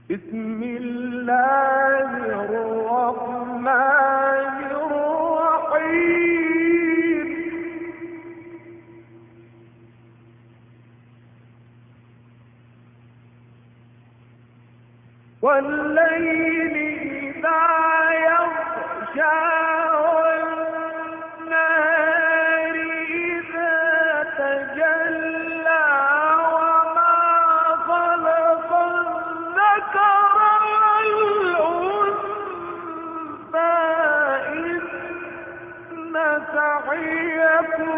بسم الله الرحمن الرحيم. والليل إذا يغشى والنهار إذا تجلى وما خلق الذكر والأنثى إن سعيكم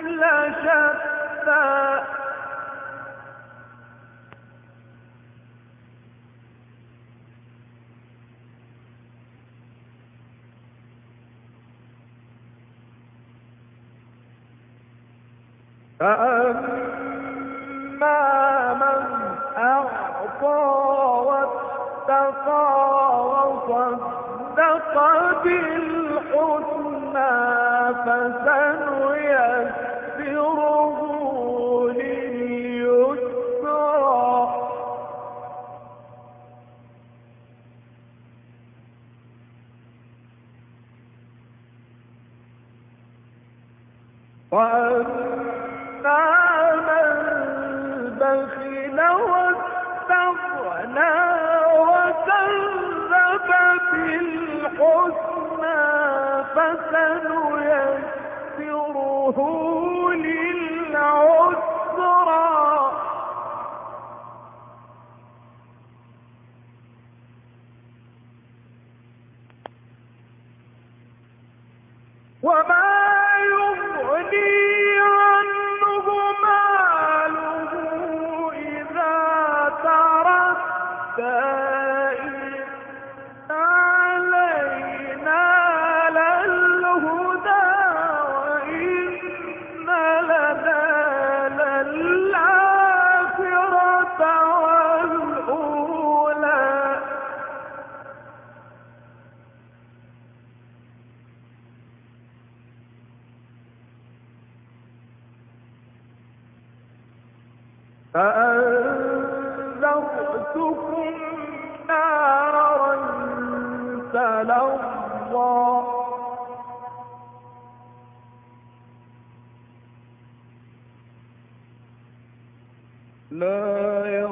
لشتى. فأما من أعطى واتقى وصدق بالحسنى فسنيسره لليسرى. وأما من بخل واستغنى وكذب بالحسنى فسنيسره للعسرى. وما يغني عنه ماله إذا تردى إن علينا للهدى وإن لنا للآخرة والأولى. فأنذرتكم نارا تلظى لا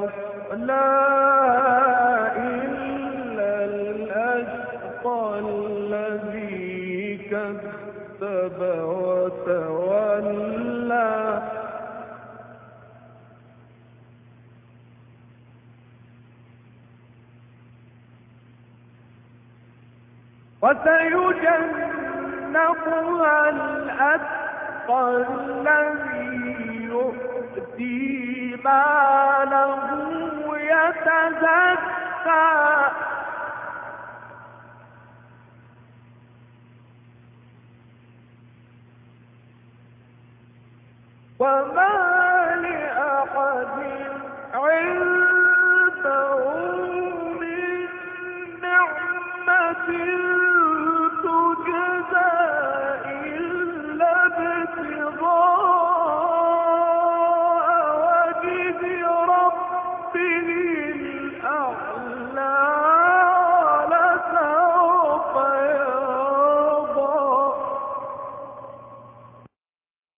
يصلاها إلا الأشقى الذي كذب وتولى. وسيجنبها الأتقى الذي يؤتي ماله يتزكى وما